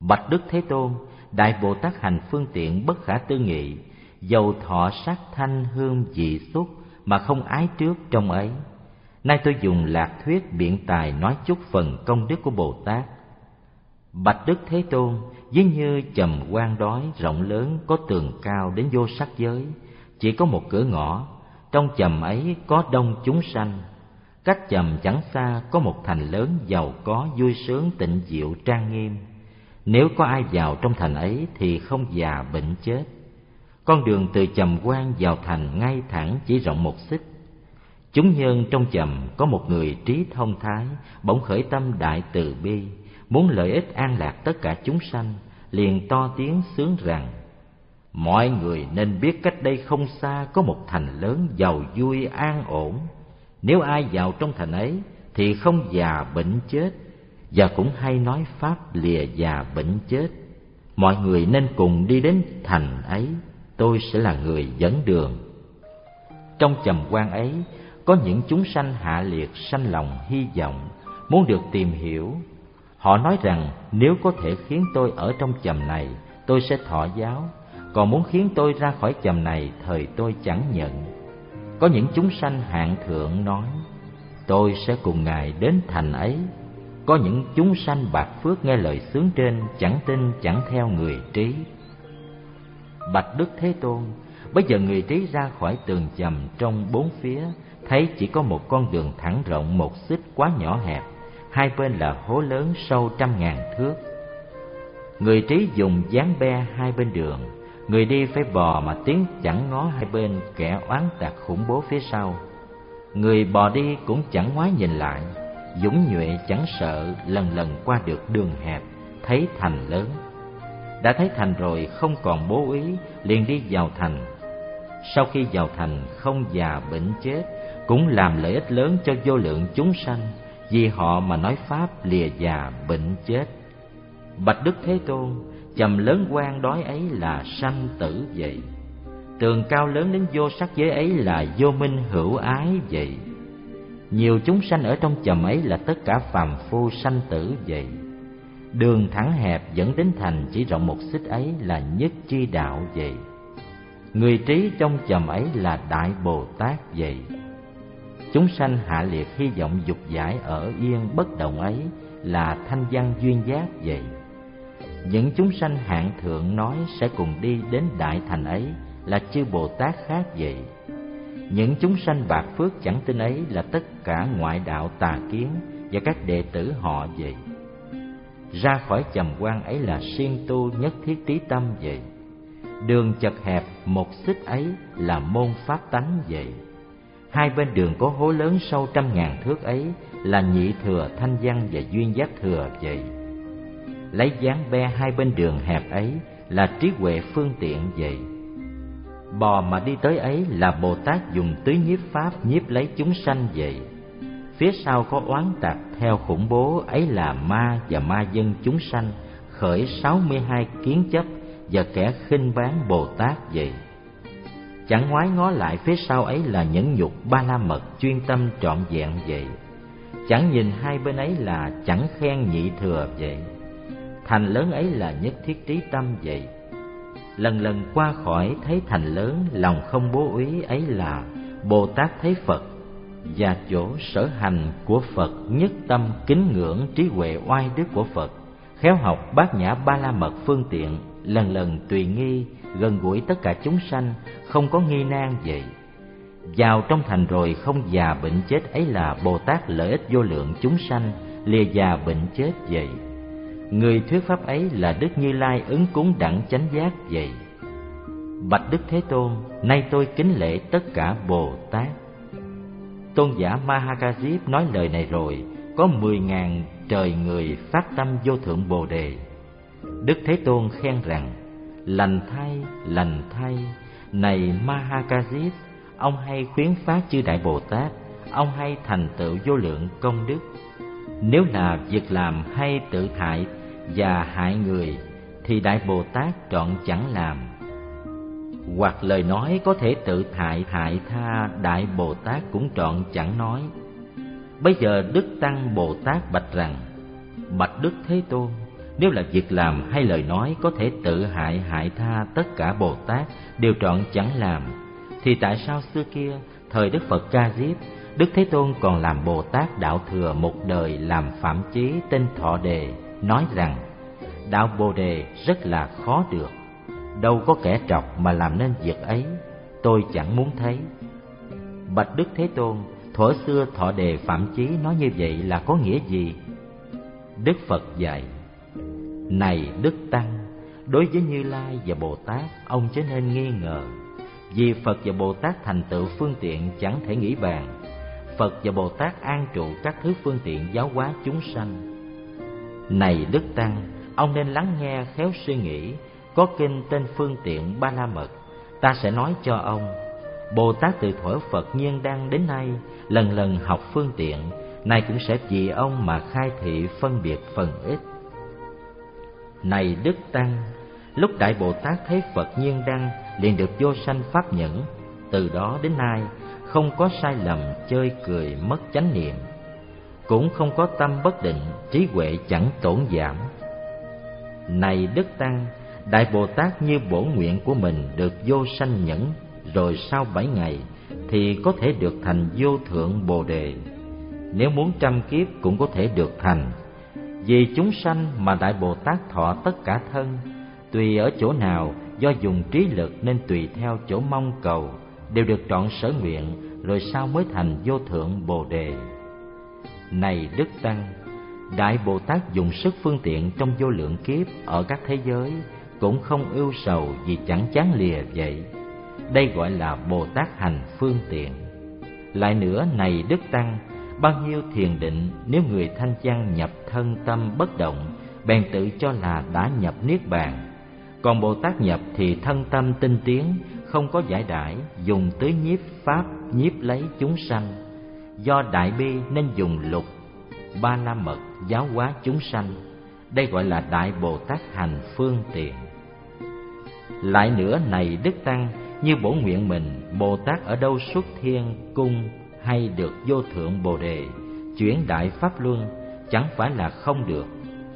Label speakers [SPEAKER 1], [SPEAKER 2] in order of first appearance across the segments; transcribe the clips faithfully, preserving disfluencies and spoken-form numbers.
[SPEAKER 1] Bạch Đức Thế Tôn, Đại Bồ Tát hành phương tiện bất khả tư nghị, dầu thọ sắc thanh hương vị xúc mà không ái trước trong ấy. Nay tôi dùng lạc thuyết biện tài nói chút phần công đức của Bồ Tát. Bạch Đức Thế Tôn, ví như chùm quan đói rộng lớn có tường cao đến vô sắc giới, chỉ có một cửa ngõ, trong chùm ấy có đông chúng sanh. Cách chùm chẳng xa có một thành lớn giàu có vui sướng tịnh diệu trang nghiêm. Nếu có ai vào trong thành ấy thì không già bệnh chết. Con đường từ chùm quan vào thành ngay thẳng chỉ rộng một xích. Chúng nhân trong chùm có một người trí thông thái, bỗng khởi tâm đại từ bi, muốn lợi ích an lạc tất cả chúng sanh, liền to tiếng xướng rằng: mọi người nên biết cách đây không xa có một thành lớn giàu vui an ổn. Nếu ai vào trong thành ấy thì không già bệnh chết, và cũng hay nói pháp lìa già bệnh chết. Mọi người nên cùng đi đến thành ấy, tôi sẽ là người dẫn đường. Trong chùm quan ấy có những chúng sanh hạ liệt sanh lòng hy vọng, muốn được tìm hiểu. Họ nói rằng nếu có thể khiến tôi ở trong chùm này, tôi sẽ thọ giáo, còn muốn khiến tôi ra khỏi chùm này, thời tôi chẳng nhận. Có những chúng sanh hạng thượng nói: tôi sẽ cùng Ngài đến thành ấy. Có những chúng sanh bạc phước nghe lời xướng trên, chẳng tin chẳng theo người trí. Bạch Đức Thế Tôn, bây giờ người trí ra khỏi tường chùm trong bốn phía, thấy chỉ có một con đường thẳng rộng một xích quá nhỏ hẹp, hai bên là hố lớn sâu trăm ngàn thước. Người trí dùng dáng be hai bên đường, người đi phải bò mà tiến chẳng ngó hai bên, kẻ oán tạc khủng bố phía sau. Người bò đi cũng chẳng ngoái nhìn lại, dũng nhuệ chẳng sợ, lần lần qua được đường hẹp, thấy thành lớn. Đã thấy thành rồi không còn bố ý, liền đi vào thành. Sau khi vào thành không già bệnh chết, cũng làm lợi ích lớn cho vô lượng chúng sanh, vì họ mà nói pháp lìa già bệnh chết. Bạch Đức Thế Tôn, chùm lớn quan đói ấy là sanh tử vậy. Tường cao lớn đến vô sắc giới ấy là vô minh hữu ái vậy. Nhiều chúng sanh ở trong chùm ấy là tất cả phàm phu sanh tử vậy. Đường thẳng hẹp dẫn đến thành chỉ rộng một xích ấy là nhất chi đạo vậy. Người trí trong chùm ấy là Đại Bồ Tát vậy. Chúng sanh hạ liệt hy vọng dục giải ở yên bất động ấy là thanh văn duyên giác vậy. Những chúng sanh hạng thượng nói sẽ cùng đi đến đại thành ấy là chư Bồ Tát khác vậy. Những chúng sanh bạc phước chẳng tin ấy là tất cả ngoại đạo tà kiến và các đệ tử họ vậy. Ra khỏi chùm quan ấy là siêng tu nhất thiết trí tâm vậy. Đường chật hẹp một xích ấy là môn pháp tánh vậy. Hai bên đường có hố lớn sâu trăm ngàn thước ấy là nhị thừa thanh văn và duyên giác thừa vậy. Lấy dáng be hai bên đường hẹp ấy là trí huệ phương tiện vậy. Bò mà đi tới ấy là Bồ Tát dùng tứ nhiếp pháp nhiếp lấy chúng sanh vậy. Phía sau có oán tạc theo khủng bố ấy là ma và ma dân chúng sanh, khởi sáu mươi hai kiến chấp và kẻ khinh bán Bồ Tát vậy. Chẳng ngoái ngó lại phía sau ấy là nhẫn nhục ba la mật chuyên tâm trọn vẹn vậy. Chẳng nhìn hai bên ấy là chẳng khen nhị thừa vậy. Thành lớn ấy là nhất thiết trí tâm vậy. Lần lần qua khỏi thấy thành lớn, lòng không bố ý ấy là Bồ Tát thấy Phật, và chỗ sở hành của Phật nhất tâm kính ngưỡng trí huệ oai đức của Phật, khéo học bát nhã ba la mật phương tiện, lần lần tùy nghi, gần gũi tất cả chúng sanh, không có nghi nan vậy. Vào trong thành rồi không già bệnh chết ấy là Bồ Tát lợi ích vô lượng chúng sanh, lìa già bệnh chết vậy. Người thuyết pháp ấy là Đức Như Lai ứng cúng đẳng chánh giác vậy. Bạch Đức Thế Tôn, nay tôi kính lễ tất cả Bồ Tát. Tôn giả Mahakazip nói lời này rồi, có mười ngàn trời người phát tâm vô thượng Bồ Đề. Đức Thế Tôn khen rằng: lành thay, lành thay, này Mahakazip, ông hay khuyến phát chư Đại Bồ Tát, ông hay thành tựu vô lượng công đức. Nếu là việc làm hay tự hại và hại người thì Đại Bồ Tát trọn chẳng làm. Hoặc lời nói có thể tự hại hại tha, Đại Bồ Tát cũng trọn chẳng nói. Bây giờ Đức Tăng Bồ Tát bạch rằng: bạch Đức Thế Tôn, Nếu là việc làm hay lời nói có thể tự hại hại tha tất cả Bồ Tát đều trọn chẳng làm, thì tại sao xưa kia thời Đức Phật Ca Diếp, Đức Thế Tôn còn làm Bồ Tát đạo thừa một đời làm Phạm Chí tên Thọ Đề, nói rằng đạo Bồ Đề rất là khó được, đâu có kẻ trọc mà làm nên việc ấy, tôi chẳng muốn thấy. Bạch Đức Thế Tôn, thuở xưa Thọ Đề Phạm Chí nói như vậy là có nghĩa gì? Đức Phật dạy: này Đức Tăng, đối với Như Lai và Bồ Tát, ông chớ nên nghi ngờ, vì Phật và Bồ Tát thành tựu phương tiện chẳng thể nghĩ bàn. Phật và Bồ Tát an trụ các thứ phương tiện giáo hóa chúng sanh. Này Đức Tăng, ông nên lắng nghe khéo suy nghĩ. Có kinh tên Phương Tiện Ba La Mật, ta sẽ nói cho ông. Bồ Tát từ thuở Phật Nhiên Đăng đến nay, lần lần học phương tiện, nay cũng sẽ vì ông mà khai thị phân biệt phần ít. Này Đức Tăng, lúc Đại Bồ Tát thấy Phật Nhiên Đăng liền được vô sanh pháp nhẫn, từ đó đến nay không có sai lầm, chơi cười, mất chánh niệm, cũng không có tâm bất định, trí huệ chẳng tổn giảm. Này Đức Tăng, Đại Bồ Tát như bổn nguyện của mình được vô sanh nhẫn, rồi sau bảy ngày thì có thể được thành vô thượng Bồ Đề. Nếu muốn trăm kiếp cũng có thể được thành. Vì chúng sanh mà Đại Bồ Tát thọ tất cả thân, tùy ở chỗ nào do dùng trí lực nên tùy theo chỗ mong cầu, đều được trọn sở nguyện, rồi sau mới thành vô thượng Bồ Đề. Này Đức Tăng, Đại Bồ Tát dùng sức phương tiện trong vô lượng kiếp ở các thế giới, cũng không ưu sầu vì chẳng chán lìa vậy. Đây gọi là Bồ Tát hành phương tiện. Lại nữa, này Đức Tăng, bao nhiêu thiền định, nếu người thanh văn nhập thân tâm bất động, bèn tự cho là đã nhập Niết Bàn. Còn Bồ Tát nhập thì thân tâm tinh tiến, không có giải đãi, dùng tứ nhiếp pháp nhiếp lấy chúng sanh. Do đại bi nên dùng lục ba la mật giáo hóa chúng sanh. Đây gọi là Đại Bồ Tát hành phương tiện. Lại nữa, này Đức Tăng, như bổn nguyện mình, Bồ Tát ở đâu xuất thiên cung hay được vô thượng Bồ Đề, chuyển đại pháp luân, chẳng phải là không được.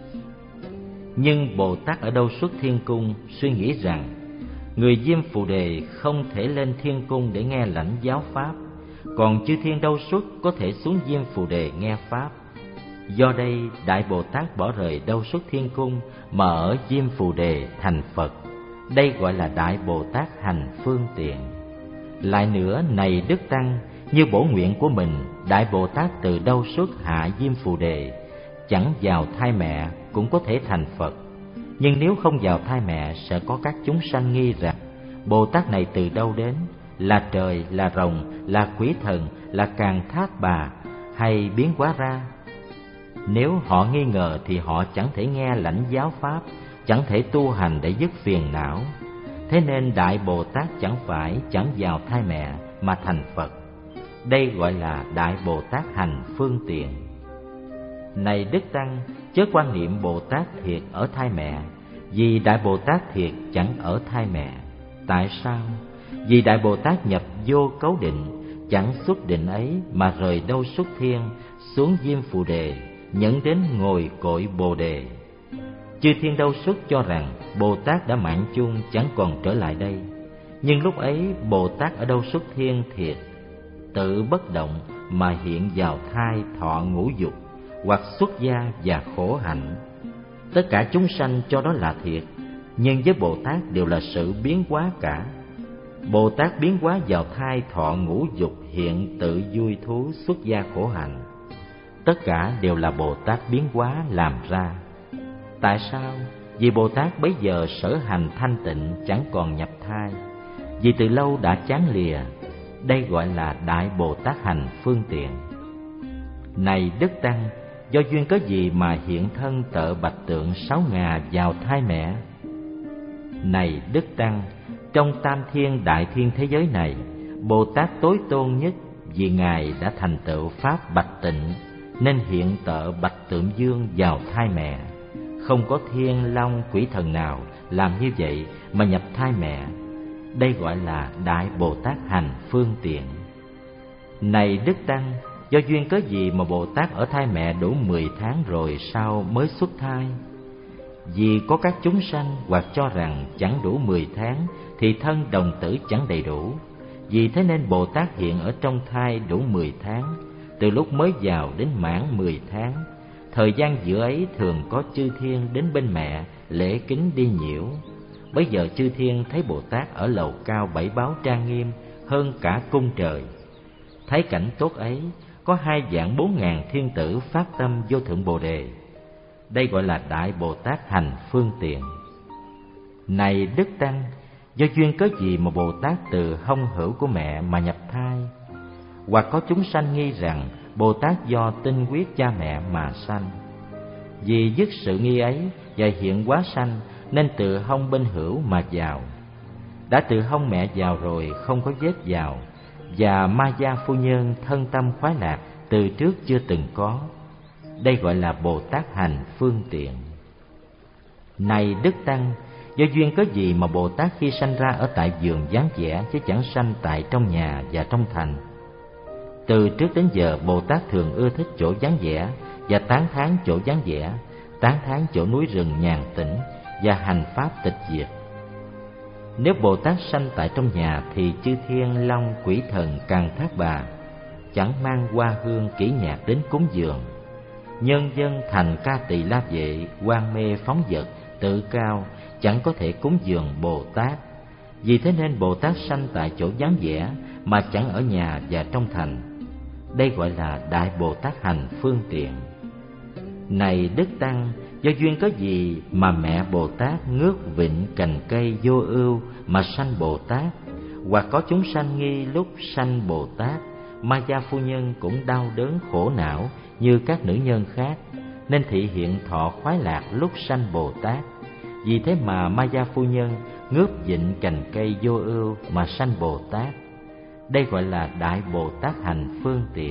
[SPEAKER 1] Nhưng Bồ Tát ở đâu xuất thiên cung suy nghĩ rằng người Diêm Phù Đề không thể lên thiên cung để nghe lãnh giáo pháp, còn chư thiên đâu xuất có thể xuống Diêm Phù Đề nghe pháp. Do đây Đại Bồ Tát bỏ rời đâu xuất thiên cung mà ở Diêm Phù Đề thành Phật. Đây gọi là Đại Bồ Tát hành phương tiện. Lại nữa, này Đức Tăng, như bổ nguyện của mình, Đại Bồ Tát từ đâu xuất hạ Diêm Phù Đề, chẳng vào thai mẹ cũng có thể thành Phật. Nhưng nếu không vào thai mẹ, sẽ có các chúng sanh nghi rằng Bồ Tát này từ đâu đến, là trời, là rồng, là quỷ thần, là Càn Thát Bà, hay biến hóa ra. Nếu họ nghi ngờ thì họ chẳng thể nghe lãnh giáo pháp, chẳng thể tu hành để dứt phiền não. Thế nên Đại Bồ Tát chẳng phải chẳng vào thai mẹ mà thành Phật. Đây gọi là Đại Bồ Tát hành phương tiện. Này Đức Tăng, chớ quan niệm Bồ Tát thiệt ở thai mẹ, vì Đại Bồ Tát thiệt chẳng ở thai mẹ. Tại sao? Vì Đại Bồ Tát nhập vô cấu định, chẳng xuất định ấy mà rời đâu xuất thiên, xuống Diêm Phù Đề, nhẫn đến ngồi cội Bồ Đề. Chư thiên đâu xuất cho rằng Bồ Tát đã mạng chung chẳng còn trở lại đây. Nhưng lúc ấy Bồ Tát ở đâu xuất thiên thiệt, tự bất động mà hiện vào thai thọ ngũ dục, hoặc xuất gia và khổ hạnh. Tất cả chúng sanh cho đó là thiệt, nhưng với Bồ Tát đều là sự biến hóa cả. Bồ Tát biến hóa vào thai thọ ngũ dục, hiện tự vui thú, xuất gia khổ hạnh. Tất cả đều là Bồ Tát biến hóa làm ra. Tại sao? Vì Bồ Tát bấy giờ sở hành thanh tịnh, chẳng còn nhập thai, vì từ lâu đã chán lìa. Đây gọi là Đại Bồ Tát hành phương tiện. Này Đức Tăng, do duyên cớ gì mà hiện thân tợ bạch tượng sáu ngà vào thai mẹ? Này Đức Tăng, trong tam thiên đại thiên thế giới này, Bồ Tát tối tôn nhất, vì Ngài đã thành tựu pháp bạch tịnh, nên hiện tợ bạch tượng dương vào thai mẹ. Không có thiên long quỷ thần nào làm như vậy mà nhập thai mẹ. Đây gọi là Đại Bồ Tát hành phương tiện. Này Đức Tăng, do duyên cớ gì mà Bồ Tát ở thai mẹ đủ mười tháng rồi sau mới xuất thai? Vì có các chúng sanh hoặc cho rằng chẳng đủ mười tháng thì thân đồng tử chẳng đầy đủ. Vì thế nên Bồ Tát hiện ở trong thai đủ mười tháng, từ lúc mới vào đến mãn mười tháng. Thời gian giữa ấy thường có chư thiên đến bên mẹ lễ kính đi nhiễu. Bấy giờ chư thiên thấy Bồ Tát ở lầu cao bảy báo trang nghiêm hơn cả cung trời. Thấy cảnh tốt ấy, có hai vạn bốn ngàn thiên tử phát tâm vô thượng Bồ Đề. Đây gọi là Đại Bồ Tát hành phương tiện. Này Đức Tăng, do duyên cớ gì mà Bồ Tát từ hông hữu của mẹ mà nhập thai? Hoặc có chúng sanh nghi rằng Bồ Tát do tinh huyết cha mẹ mà sanh. Vì dứt sự nghi ấy và hiện hóa sanh nên từ hông bên hữu mà vào. Đã từ hông mẹ vào rồi không có vết vào, và ma gia phu nhân thân tâm khoái lạc từ trước chưa từng có. Đây gọi là Bồ Tát hành phương tiện. Này Đức Tăng, do duyên cớ gì mà Bồ Tát khi sanh ra ở tại vườn vắng vẻ chứ chẳng sanh tại trong nhà và trong thành? Từ trước đến giờ Bồ Tát thường ưa thích chỗ vắng vẻ và tán thán chỗ vắng vẻ, tán thán chỗ núi rừng nhàn tĩnh và hành pháp tịch diệt. Nếu Bồ Tát sanh tại trong nhà thì chư thiên long quỷ thần càng thác bà chẳng mang hoa hương kỹ nhạc đến cúng dường. Nhân dân thành ca tỳ la vệ, quan mê phóng dật, tự cao chẳng có thể cúng dường Bồ Tát. Vì thế nên Bồ Tát sanh tại chỗ vắng vẻ mà chẳng ở nhà và trong thành. Đây gọi là Đại Bồ Tát hành phương tiện. Này Đức Tăng, do duyên cớ gì mà mẹ Bồ Tát ngước vịnh cành cây vô ưu mà sanh Bồ Tát? Hoặc có chúng sanh nghi lúc sanh Bồ Tát, ma gia phu nhân cũng đau đớn khổ não như các nữ nhân khác, nên thị hiện thọ khoái lạc lúc sanh Bồ Tát. Vì thế mà ma gia phu nhân ngước vịnh cành cây vô ưu mà sanh Bồ Tát. Đây gọi là Đại Bồ Tát hành phương tiện.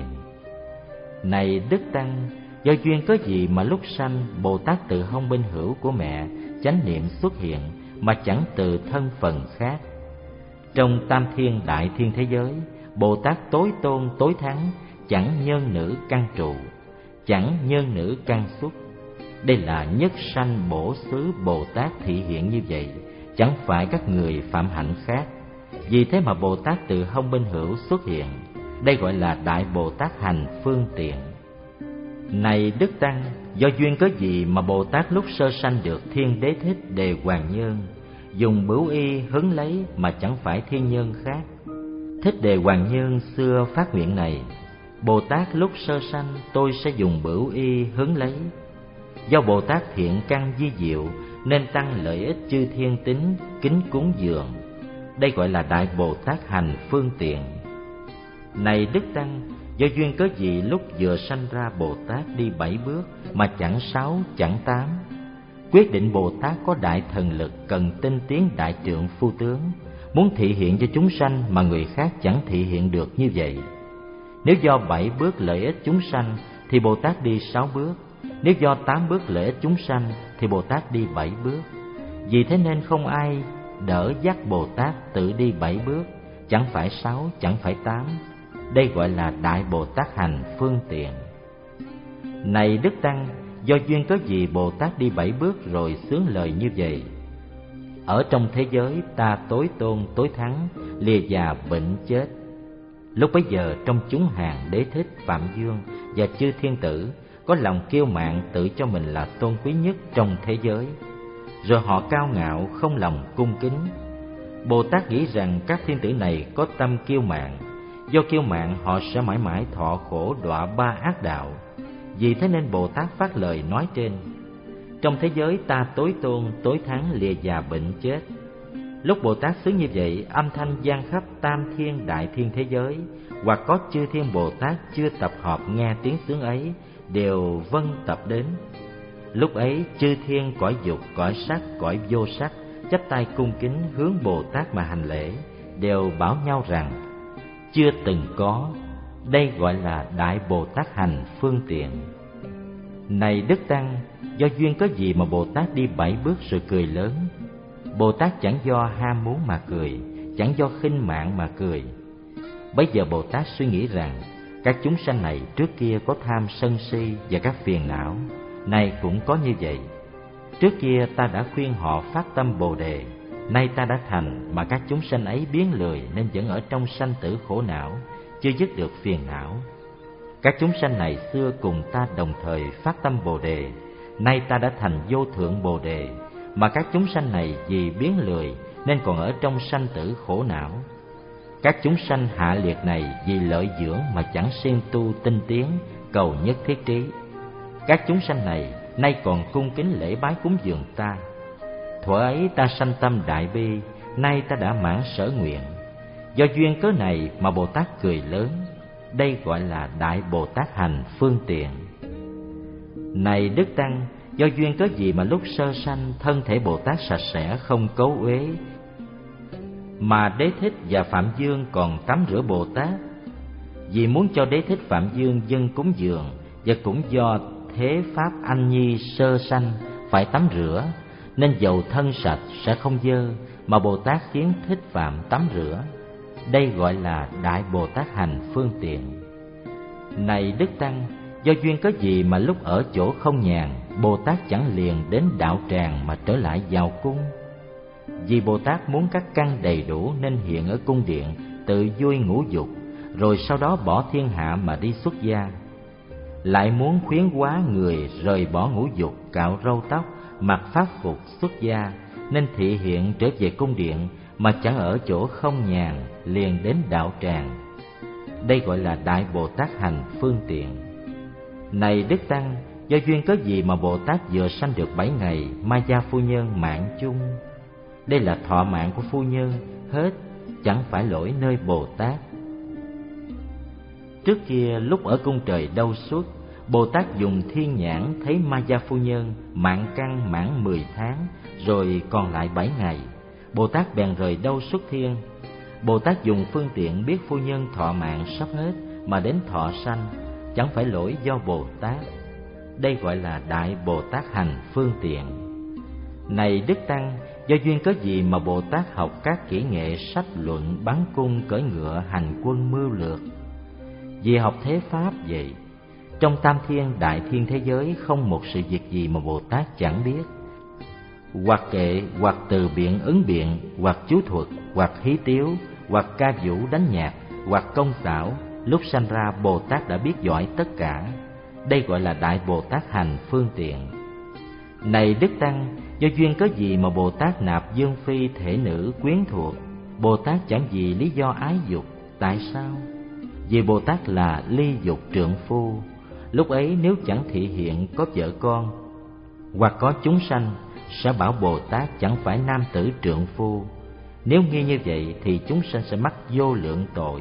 [SPEAKER 1] Này Đức Tăng, do duyên cớ gì mà lúc sanh Bồ Tát từ hông bên hữu của mẹ chánh niệm xuất hiện mà chẳng từ thân phận khác? Trong tam thiên đại thiên thế giới, Bồ Tát tối tôn tối thắng, chẳng nhân nữ căn trụ, chẳng nhân nữ căn xuất. Đây là nhất sanh bổ xứ Bồ Tát thị hiện như vậy, chẳng phải các người phạm hạnh khác. Vì thế mà Bồ Tát từ hông bên hữu xuất hiện. Đây gọi là Đại Bồ Tát hành phương tiện. Này Đức Tăng, do duyên cớ gì mà Bồ Tát lúc sơ sanh được Thiên Đế Thích Đề Hoàng Nhân, dùng bửu y hứng lấy mà chẳng phải thiên nhân khác? Thích Đề Hoàng Nhân xưa phát nguyện này: Bồ Tát lúc sơ sanh tôi sẽ dùng bửu y hứng lấy. Do Bồ Tát thiện căn di diệu nên tăng lợi ích chư thiên tín kính cúng dường. Đây gọi là Đại Bồ Tát hành phương tiện. Này Đức Tăng, do duyên cớ gì lúc vừa sanh ra Bồ Tát đi bảy bước mà chẳng sáu chẳng tám? Quyết định Bồ Tát có đại thần lực, cần tinh tiến đại trượng phu tướng, muốn thị hiện cho chúng sanh mà người khác chẳng thị hiện được như vậy. Nếu do bảy bước lợi ích chúng sanh thì Bồ Tát đi sáu bước. Nếu do tám bước lợi ích chúng sanh thì Bồ Tát đi bảy bước. Vì thế nên không ai đỡ dắt Bồ Tát tự đi bảy bước, chẳng phải sáu, chẳng phải tám. Đây gọi là Đại Bồ Tát hành phương tiện. Này Đức Tăng, do duyên cớ gì Bồ Tát đi bảy bước rồi xướng lời như vậy? Ở trong thế giới ta tối tôn tối thắng, lìa già bệnh chết. Lúc bấy giờ trong chúng hàng Đế Thích, Phạm Dương và chư thiên tử có lòng kiêu mạn tự cho mình là tôn quý nhất trong thế giới. Rồi họ cao ngạo không lòng cung kính. Bồ Tát nghĩ rằng các thiên tử này có tâm kiêu mạn, do kiêu mạn họ sẽ mãi mãi thọ khổ đọa ba ác đạo. Vì thế nên Bồ Tát phát lời nói trên: trong thế giới ta tối tôn tối thắng, lìa già bệnh chết. Lúc Bồ Tát xứ như vậy, âm thanh vang khắp tam thiên đại thiên thế giới, hoặc có chư thiên Bồ Tát chưa tập hợp nghe tiếng xướng ấy đều vân tập đến. Lúc ấy chư thiên cõi dục, cõi sắc, cõi vô sắc chắp tay cung kính hướng Bồ Tát mà hành lễ, đều bảo nhau rằng: chưa từng có. Đây gọi là Đại Bồ Tát hành phương tiện. Này Đức Tăng, do duyên có gì mà Bồ Tát đi bảy bước rồi cười lớn? Bồ Tát chẳng do ham muốn mà cười, chẳng do khinh mạn mà cười. Bấy giờ Bồ Tát suy nghĩ rằng các chúng sanh này trước kia có tham sân si và các phiền não, nay cũng có như vậy. Trước kia ta đã khuyên họ phát tâm Bồ Đề, nay ta đã thành mà các chúng sanh ấy biến lười nên vẫn ở trong sanh tử khổ não, chưa dứt được phiền não. Các chúng sanh này xưa cùng ta đồng thời phát tâm Bồ Đề, nay ta đã thành vô thượng Bồ Đề, mà các chúng sanh này vì biến lười nên còn ở trong sanh tử khổ não. Các chúng sanh hạ liệt này vì lợi dưỡng mà chẳng siêng tu tinh tiến, cầu nhất thiết trí. Các chúng sanh này nay còn cung kính lễ bái cúng dường ta. Thuở ấy ta sanh tâm đại bi, nay ta đã mãn sở nguyện. Do duyên cớ này mà Bồ Tát cười lớn, đây gọi là Đại Bồ Tát hành phương tiện. Này Đức Tăng, do duyên cớ gì mà lúc sơ sanh thân thể Bồ Tát sạch sẽ không cấu uế, mà Đế Thích và Phạm Dương còn tắm rửa Bồ Tát? Vì muốn cho Đế Thích Phạm Dương dâng cúng dường, và cũng do thế pháp anh nhi sơ sanh phải tắm rửa, nên dầu thân sạch sẽ không dơ, mà Bồ Tát khiến Thích Phạm tắm rửa. Đây gọi là Đại Bồ Tát hành phương tiện. Này Đức Tăng, do duyên cớ gì mà lúc ở chỗ không nhàn, Bồ Tát chẳng liền đến đạo tràng mà trở lại vào cung? Vì Bồ Tát muốn các căn đầy đủ nên hiện ở cung điện tự vui ngũ dục, rồi sau đó bỏ thiên hạ mà đi xuất gia. Lại muốn khuyến hóa người rời bỏ ngũ dục, cạo râu tóc, mặc pháp phục xuất gia, nên thị hiện trở về cung điện mà chẳng ở chỗ không nhàn, liền đến đạo tràng. Đây gọi là Đại Bồ Tát hành phương tiện. Này Đức Tăng, do duyên cớ gì mà Bồ Tát vừa sanh được bảy ngày, Ma Gia phu nhân mạng chung? Đây là thọ mạng của phu nhân, hết, chẳng phải lỗi nơi Bồ Tát. Trước kia lúc ở cung trời Đâu Xuất, Bồ Tát dùng thiên nhãn thấy Ma Gia phu nhân mạng căn mãn mười tháng, rồi còn lại bảy ngày. Bồ Tát bèn rời Đâu Xuất Thiên. Bồ Tát dùng phương tiện biết phu nhân thọ mạng sắp hết mà đến thọ sanh, chẳng phải lỗi do Bồ Tát. Đây gọi là Đại Bồ Tát hành phương tiện. Này Đức Tăng, do duyên cớ gì mà Bồ Tát học các kỹ nghệ sách luận, bắn cung, cưỡi ngựa, hành quân, mưu lược? Vì học thế pháp vậy. Trong tam thiên đại thiên thế giới không một sự việc gì mà Bồ Tát chẳng biết. Hoặc kệ, hoặc từ biện ứng biện, hoặc chú thuật, hoặc hí tiếu, hoặc ca vũ đánh nhạc, hoặc công xảo, lúc sanh ra Bồ Tát đã biết giỏi tất cả. Đây gọi là Đại Bồ Tát hành phương tiện. Này Đức Tăng, do duyên cớ gì mà Bồ Tát nạp dương phi thể nữ quyến thuộc? Bồ Tát chẳng vì lý do ái dục. Tại sao? Vì Bồ Tát là ly dục trượng phu. Lúc ấy nếu chẳng thị hiện có vợ con, hoặc có chúng sanh, sẽ bảo Bồ Tát chẳng phải nam tử trượng phu. Nếu nghi như vậy thì chúng sanh sẽ mắc vô lượng tội.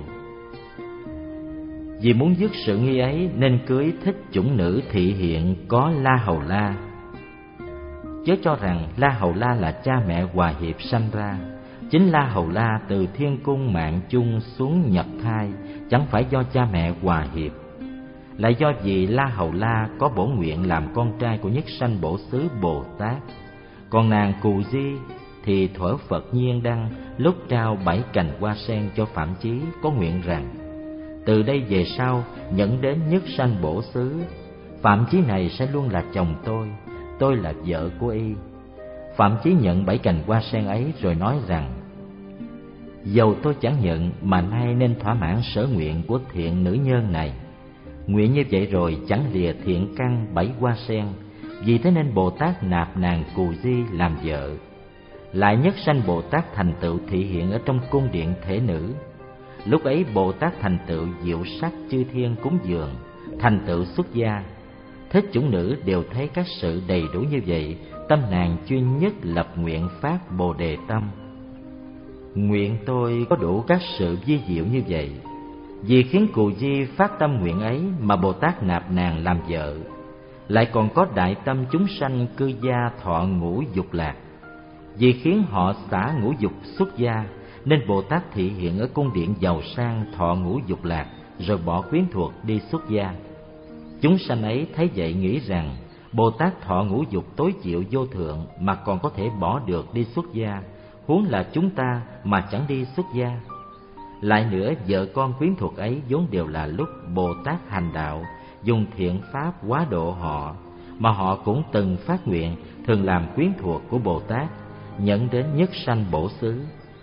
[SPEAKER 1] Vì muốn dứt sự nghi ấy nên cưới thích chủng nữ thị hiện có La Hầu La. Chớ cho rằng La Hầu La là cha mẹ Hòa Hiệp sanh ra. Chính La Hầu La từ thiên cung mạng chung xuống nhập thai, chẳng phải do cha mẹ Hòa Hiệp, lại do vì La Hầu La có bổn nguyện làm con trai của nhất sanh bổ xứ Bồ Tát. Còn nàng Cù Di thì thuở Phật Nhiên Đăng lúc trao bảy cành hoa sen cho Phạm Chí có nguyện rằng từ đây về sau nhẫn đến nhất sanh bổ xứ, Phạm Chí này sẽ luôn là chồng tôi, tôi là vợ của y. Phạm Chí nhận bảy cành hoa sen ấy rồi nói rằng dầu tôi chẳng nhận mà nay nên thỏa mãn sở nguyện của thiện nữ nhân này. Nguyện như vậy rồi chẳng lìa thiện căn bảy hoa sen. Vì thế nên Bồ Tát nạp nàng Cù Di làm vợ. Lại nhất sanh Bồ Tát thành tựu thị hiện ở trong cung điện thể nữ. Lúc ấy Bồ Tát thành tựu diệu sắc chư thiên cúng dường, thành tựu xuất gia. Thích chủng nữ đều thấy các sự đầy đủ như vậy, tâm nàng chuyên nhất lập nguyện phát Bồ Đề tâm. Nguyện tôi có đủ các sự vi diệu như vậy. Vì khiến Cù Di phát tâm nguyện ấy mà Bồ Tát nạp nàng làm vợ. Lại còn có đại tâm chúng sanh cư gia thọ ngũ dục lạc. Vì khiến họ xả ngũ dục xuất gia, nên Bồ Tát thị hiện ở cung điện giàu sang thọ ngũ dục lạc, rồi bỏ quyến thuộc đi xuất gia. Chúng sanh ấy thấy vậy nghĩ rằng Bồ Tát thọ ngũ dục tối chịu vô thượng mà còn có thể bỏ được đi xuất gia, huống là chúng ta mà chẳng đi xuất gia. Lại nữa, vợ con quyến thuộc ấy vốn đều là lúc Bồ Tát hành đạo, dùng thiện pháp hóa độ họ. mà họ cũng từng phát nguyện thường làm quyến thuộc của Bồ Tát, nhận đến nhất sanh bổ xứ.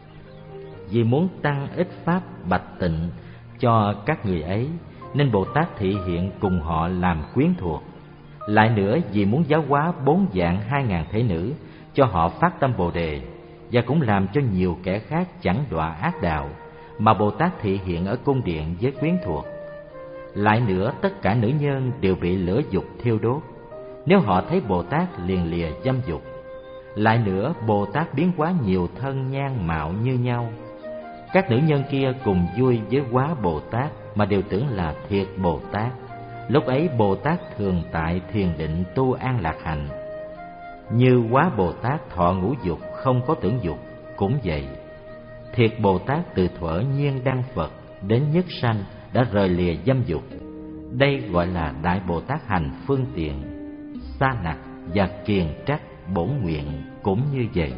[SPEAKER 1] Vì muốn tăng ích pháp bạch tịnh cho các người ấy, nên Bồ Tát thị hiện cùng họ làm quyến thuộc. Lại nữa, vì muốn giáo hóa bốn vạn hai ngàn thể nữ cho họ phát tâm Bồ Đề, và cũng làm cho nhiều kẻ khác chẳng đọa ác đạo, mà Bồ Tát thị hiện ở cung điện với quyến thuộc. Lại nữa, tất cả nữ nhân đều bị lửa dục thiêu đốt, nếu họ thấy Bồ Tát liền lìa dâm dục. Lại nữa, Bồ Tát biến hóa nhiều thân nhan mạo như nhau. Các nữ nhân kia cùng vui với hóa Bồ Tát mà đều tưởng là thiệt Bồ Tát. Lúc ấy Bồ Tát thường tại thiền định tu an lạc hạnh. Như hóa Bồ Tát thọ ngũ dục không có tưởng dục, cũng vậy. Thiệt Bồ Tát từ thuở nhiên đăng Phật đến nhất sanh đã rời lìa dâm dục. Đây gọi là Đại Bồ Tát hành phương tiện. Sa nặc và kiền trắc bổn nguyện cũng như vậy.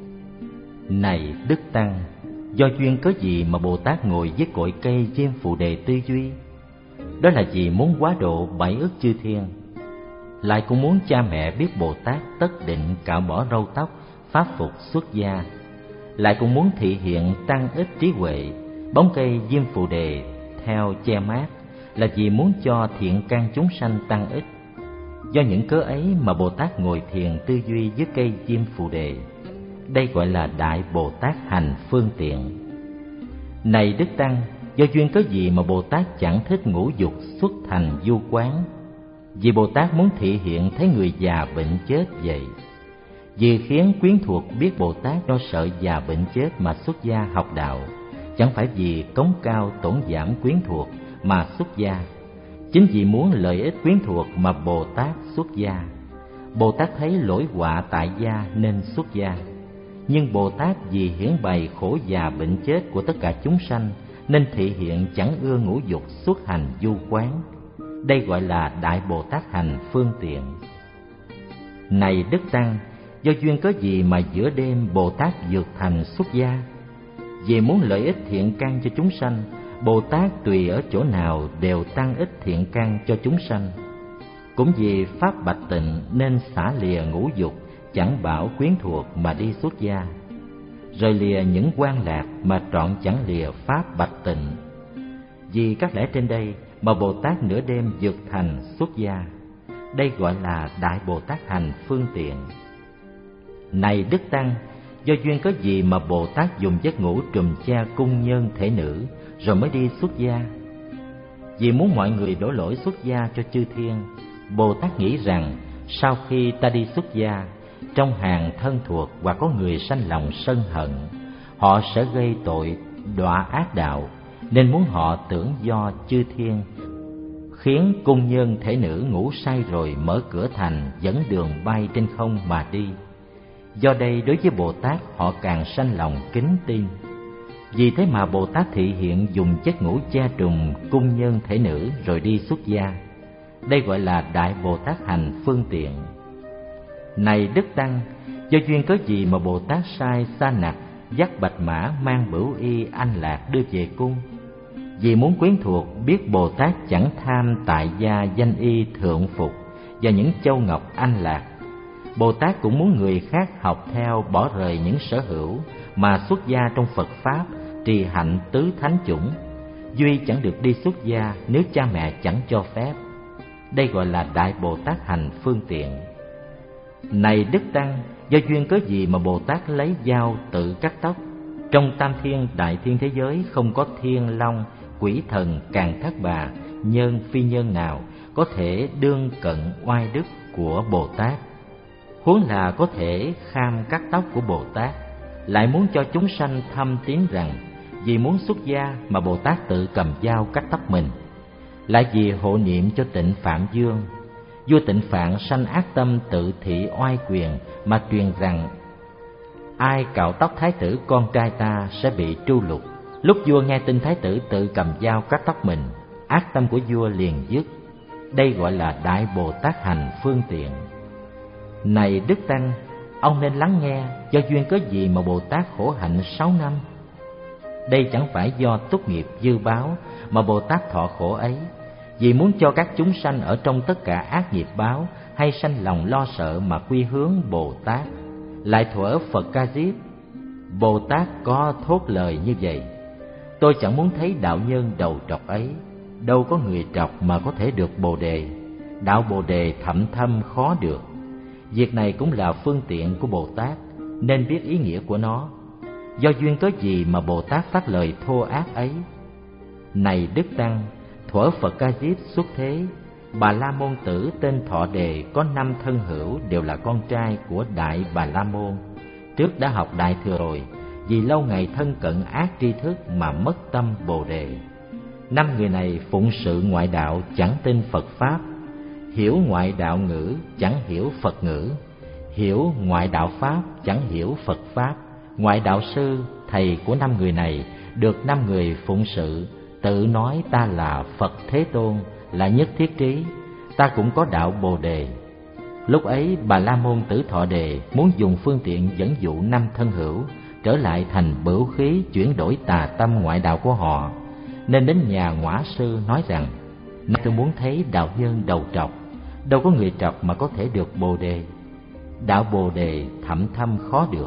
[SPEAKER 1] Này Đức Tăng, do duyên cớ gì mà Bồ Tát ngồi dưới cội cây Diêm Phù Đề tư duy? Đó là vì muốn hóa độ bảy ức chư thiên. Lại cũng muốn cha mẹ biết Bồ Tát tất định cạo bỏ râu tóc, pháp phục xuất gia. Lại cũng muốn thị hiện tăng ích trí huệ. Bóng cây Diêm Phù Đề theo che mát là vì muốn cho thiện căn chúng sanh tăng ích. Do những cớ ấy mà Bồ Tát ngồi thiền tư duy dưới cây Diêm Phù Đề. Đây gọi là Đại Bồ Tát hành phương tiện. Này Đức Tăng, do duyên cớ gì mà Bồ Tát chẳng thích ngũ dục xuất thành du quán? Vì Bồ Tát muốn thị hiện thấy người già bệnh chết vậy. Vì khiến quyến thuộc biết Bồ Tát do sợ già bệnh chết mà xuất gia học đạo, chẳng phải vì cống cao tổn giảm quyến thuộc mà xuất gia. Chính vì muốn lợi ích quyến thuộc mà Bồ Tát xuất gia. Bồ Tát thấy lỗi họa tại gia nên xuất gia. Nhưng Bồ Tát vì hiển bày khổ già bệnh chết của tất cả chúng sanh nên thị hiện chẳng ưa ngũ dục xuất hành du quán. Đây gọi là Đại Bồ Tát hành phương tiện. Này Đức Tăng, do duyên cớ gì mà giữa đêm Bồ Tát vượt thành xuất gia? Vì muốn lợi ích thiện căn cho chúng sanh, Bồ Tát tùy ở chỗ nào đều tăng ích thiện căn cho chúng sanh. Cũng vì pháp bạch tịnh nên xả lìa ngũ dục, chẳng bảo quyến thuộc mà đi xuất gia. Rời lìa những quan lạc mà trọn chẳng lìa pháp bạch tịnh. Vì các lẽ trên đây mà Bồ Tát nửa đêm vượt thành xuất gia. Đây gọi là Đại Bồ Tát hành phương tiện. Này Đức Tăng, do duyên cớ gì mà Bồ Tát dùng giấc ngủ trùm che cung nhân thể nữ rồi mới đi xuất gia? Vì muốn mọi người đổ lỗi xuất gia cho chư thiên, Bồ Tát nghĩ rằng sau khi ta đi xuất gia, trong hàng thân thuộc hoặc có người sanh lòng sân hận, họ sẽ gây tội đọa ác đạo, nên muốn họ tưởng do chư thiên khiến cung nhân thể nữ ngủ say rồi mở cửa thành dẫn đường bay trên không mà đi. Do đây đối với Bồ Tát họ càng sanh lòng kính tin. Vì thế mà Bồ Tát thị hiện dùng giấc ngủ che trùm cung nhân thể nữ rồi đi xuất gia. Đây gọi là Đại Bồ Tát hành phương tiện. Này Đức Tăng, do duyên cớ gì mà Bồ Tát sai Sa Nặc dắt bạch mã mang bửu y anh lạc đưa về cung? Vì muốn quyến thuộc biết Bồ Tát chẳng tham tại gia danh y thượng phục và những châu ngọc anh lạc. Bồ Tát cũng muốn người khác học theo, bỏ rời những sở hữu mà xuất gia trong Phật Pháp, trì hạnh tứ thánh chủng. Duy chẳng được đi xuất gia nếu cha mẹ chẳng cho phép. Đây gọi là Đại Bồ Tát hành phương tiện. Này Đức Tăng, do duyên cớ gì mà Bồ Tát lấy dao tự cắt tóc? Trong tam thiên đại thiên thế giới không có thiên long, quỷ thần, càn thác bà, nhân phi nhân nào có thể đương cận oai đức của Bồ Tát. Huống là có thể kham cắt tóc của Bồ Tát. Lại muốn cho chúng sanh thâm tín rằng vì muốn xuất gia mà Bồ Tát tự cầm dao cắt tóc mình. Lại vì hộ niệm cho Tịnh Phạm Dương, vua Tịnh Phạn sanh ác tâm tự thị oai quyền mà truyền rằng ai cạo tóc thái tử con trai ta sẽ bị tru lục. Lúc vua nghe tin thái tử tự cầm dao cắt tóc mình, ác tâm của vua liền dứt. Đây gọi là Đại Bồ Tát hành phương tiện. Này Đức Tăng, ông nên lắng nghe do duyên cớ gì mà Bồ Tát khổ hạnh sáu năm. Đây chẳng phải do túc nghiệp dư báo mà Bồ Tát thọ khổ ấy, vì muốn cho các chúng sanh ở trong tất cả ác nghiệp báo hay sanh lòng lo sợ mà quy hướng Bồ Tát. Lại thuở Phật Ca Diếp, Bồ Tát có thốt lời như vậy: tôi chẳng muốn thấy đạo nhân đầu trọc ấy, đâu có người trọc mà có thể được Bồ Đề. Đạo Bồ Đề thậm thâm khó được. Việc này cũng là phương tiện của Bồ Tát, nên biết ý nghĩa của nó. Do duyên cớ gì mà Bồ Tát phát lời thô ác ấy? Này Đức Tăng, thuở Phật Ca Diếp xuất thế, Bà La Môn tử tên Thọ Đề có năm thân hữu, đều là con trai của Đại Bà La Môn. Trước đã học Đại Thừa rồi, vì lâu ngày thân cận ác tri thức mà mất tâm Bồ Đề. Năm người này phụng sự ngoại đạo, chẳng tin Phật Pháp, hiểu ngoại đạo ngữ, chẳng hiểu Phật ngữ, hiểu ngoại đạo Pháp, chẳng hiểu Phật Pháp. Ngoại đạo sư, thầy của năm người này, được năm người phụng sự, tự nói ta là Phật Thế Tôn, là nhất thiết trí, ta cũng có đạo Bồ Đề. Lúc ấy Bà La Môn tử Thọ Đề muốn dùng phương tiện dẫn dụ năm thân hữu trở lại thành bửu khí, chuyển đổi tà tâm ngoại đạo của họ, nên đến nhà Ngõa Sư nói rằng: nay tôi muốn thấy đạo nhân đầu trọc, đâu có người trọc mà có thể được Bồ Đề. Đạo Bồ Đề thậm thâm khó được.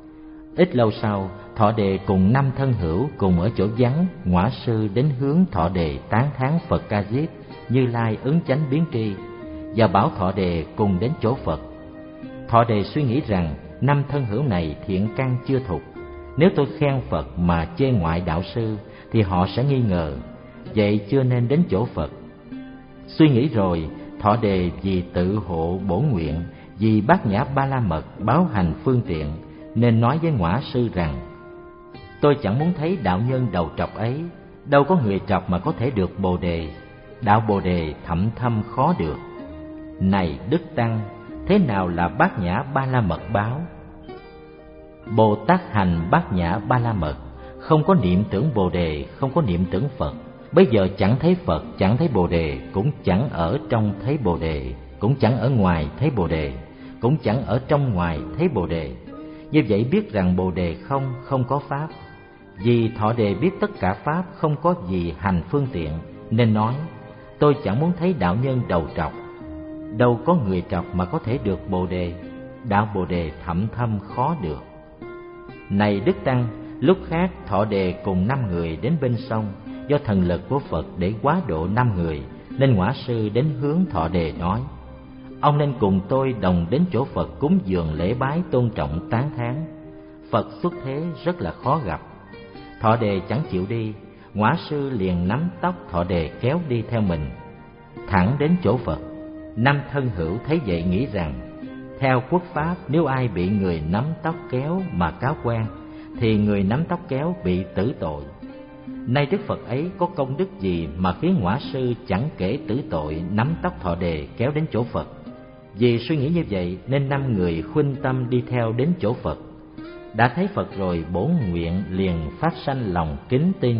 [SPEAKER 1] Ít lâu sau, Thọ Đề cùng năm thân hữu cùng ở chỗ vắng, Ngõa Sư đến hướng Thọ Đề tán thán Phật Ca Diếp, Như Lai ứng chánh biến tri, và bảo Thọ Đề cùng đến chỗ Phật. Thọ Đề suy nghĩ rằng năm thân hữu này thiện căn chưa thục, nếu tôi khen Phật mà chê ngoại đạo sư thì họ sẽ nghi ngờ, vậy chưa nên đến chỗ Phật. Suy nghĩ rồi, Thọ Đề vì tự hộ bổn nguyện, vì Bát Nhã Ba La Mật báo hành phương tiện, nên nói với Ngõa Sư rằng: tôi chẳng muốn thấy đạo nhân đầu trọc ấy, đâu có người trọc mà có thể được Bồ Đề. Đạo Bồ Đề thậm thâm khó được. Này Đức Tăng, thế nào là Bát Nhã Ba La Mật báo? Bồ Tát hành Bát Nhã Ba La Mật, không có niệm tưởng Bồ Đề, không có niệm tưởng Phật. Bây giờ chẳng thấy Phật, chẳng thấy Bồ Đề, cũng chẳng ở trong thấy Bồ Đề, cũng chẳng ở ngoài thấy Bồ Đề, cũng chẳng ở trong ngoài thấy Bồ Đề. Như vậy biết rằng Bồ Đề không, không có Pháp. Vì Thọ Đề biết tất cả Pháp không có gì hành phương tiện, nên nói: tôi chẳng muốn thấy đạo nhân đầu trọc, đâu có người trọc mà có thể được Bồ Đề. Đạo Bồ Đề thậm thâm khó được. Này Đức Tăng, lúc khác Thọ Đề cùng năm người đến bên sông, do thần lực của Phật để quá độ năm người, nên Ngõa Sư đến hướng Thọ Đề nói: ông nên cùng tôi đồng đến chỗ Phật cúng dường lễ bái tôn trọng tán thán. Phật xuất thế rất là khó gặp. Thọ Đề chẳng chịu đi, Ngõa Sư liền nắm tóc Thọ Đề kéo đi theo mình, thẳng đến chỗ Phật. Năm thân hữu thấy vậy nghĩ rằng: theo quốc pháp, nếu ai bị người nắm tóc kéo mà cáo quan, thì người nắm tóc kéo bị tử tội. Nay Đức Phật ấy có công đức gì mà khiến Ngõa Sư chẳng kể tử tội nắm tóc Thọ Đề kéo đến chỗ Phật? Vì suy nghĩ như vậy nên năm người khuynh tâm đi theo đến chỗ Phật. Đã thấy Phật rồi, bổn nguyện liền phát sanh lòng kính tin.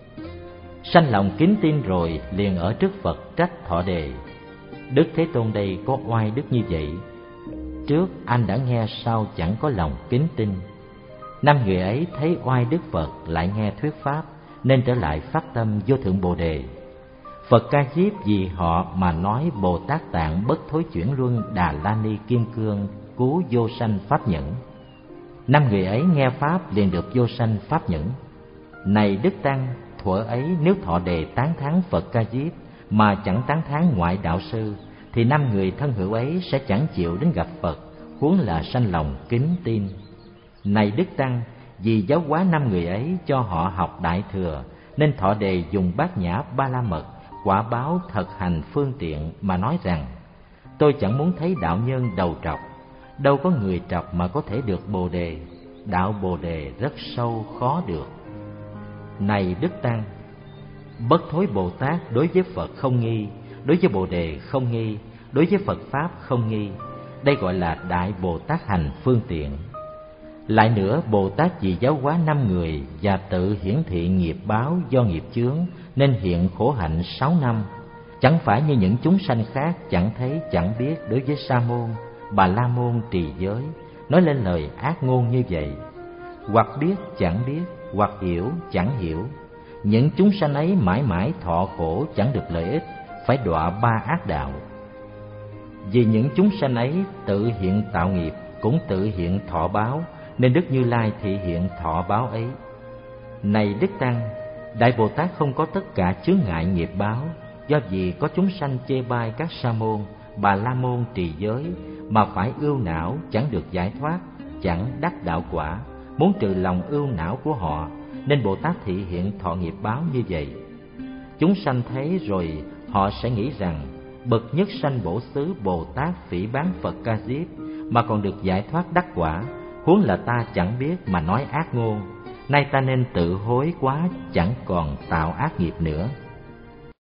[SPEAKER 1] Sanh lòng kính tin rồi liền ở trước Phật trách Thọ Đề: Đức Thế Tôn đây có oai đức như vậy, trước anh đã nghe sao chẳng có lòng kính tin. Năm người ấy thấy oai đức Phật lại nghe thuyết pháp, nên trở lại phát tâm vô thượng Bồ Đề. Phật Ca Diếp vì họ mà nói Bồ Tát Tạng bất thối chuyển luân Đà La Ni Kim Cương cứu vô sanh pháp nhẫn. Năm người ấy nghe pháp liền được vô sanh pháp nhẫn. Này Đức Tăng, thuở ấy nếu Thọ Đề tán thán Phật Ca Diếp mà chẳng tán thán ngoại đạo sư, thì năm người thân hữu ấy sẽ chẳng chịu đến gặp Phật, huống là sanh lòng kính tin. Này Đức Tăng, vì giáo hóa năm người ấy cho họ học Đại Thừa, nên Thọ Đề dùng Bát Nhã Ba La Mật quả báo thật hành phương tiện mà nói rằng: tôi chẳng muốn thấy đạo nhân đầu trọc, đâu có người trọc mà có thể được Bồ Đề. Đạo Bồ Đề rất sâu khó được. Này Đức Tăng, bất thối Bồ Tát đối với Phật không nghi, đối với Bồ Đề không nghi, đối với Phật Pháp không nghi. Đây gọi là Đại Bồ Tát hành phương tiện. Lại nữa, Bồ Tát vì giáo hóa năm người và tự hiển thị nghiệp báo do nghiệp chướng, nên hiện khổ hạnh sáu năm. Chẳng phải như những chúng sanh khác chẳng thấy chẳng biết đối với Sa môn, Bà La môn trì giới, nói lên lời ác ngôn như vậy. Hoặc biết chẳng biết, hoặc hiểu chẳng hiểu. Những chúng sanh ấy mãi mãi thọ khổ chẳng được lợi ích, phải đọa ba ác đạo. Vì những chúng sanh ấy tự hiện tạo nghiệp, cũng tự hiện thọ báo, nên Đức Như Lai thị hiện thọ báo ấy. Này Đức Tăng, Đại Bồ Tát không có tất cả chướng ngại nghiệp báo, do vì có chúng sanh chê bai các sa môn, bà la môn trì giới, mà phải ưu não chẳng được giải thoát, chẳng đắc đạo quả, muốn trừ lòng ưu não của họ, nên Bồ Tát thị hiện thọ nghiệp báo như vậy. Chúng sanh thấy rồi họ sẽ nghĩ rằng bậc nhất sanh bổ xứ Bồ Tát phỉ báng Phật Ca Diếp mà còn được giải thoát đắc quả, huống là ta chẳng biết mà nói ác ngôn. Nay ta nên tự hối quá, chẳng còn tạo ác nghiệp nữa.